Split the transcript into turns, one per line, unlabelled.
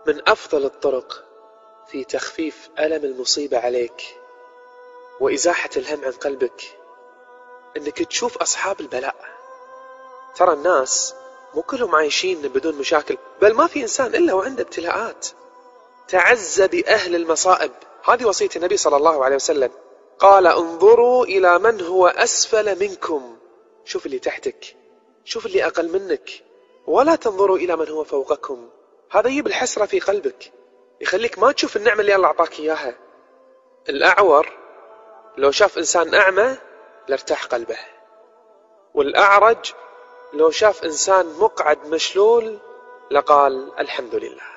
من أفضل الطرق في تخفيف ألم المصيبة عليك وإزاحة الهم عن قلبك إنك تشوف أصحاب البلاء. ترى الناس مو كلهم عايشين بدون مشاكل، بل ما في إنسان إلا وعنده ابتلاءات. تعز بأهل المصائب، هذه وصية النبي صلى الله عليه وسلم. قال انظروا إلى من هو أسفل منكم، شوف اللي تحتك، شوف اللي أقل منك، ولا تنظروا إلى من هو فوقكم. هذا يجيب الحسرة في قلبك، يخليك ما تشوف النعمة اللي الله أعطاك إياها. الأعور لو شاف إنسان أعمى لارتاح قلبه، والأعرج لو شاف إنسان مقعد مشلول لقال الحمد لله.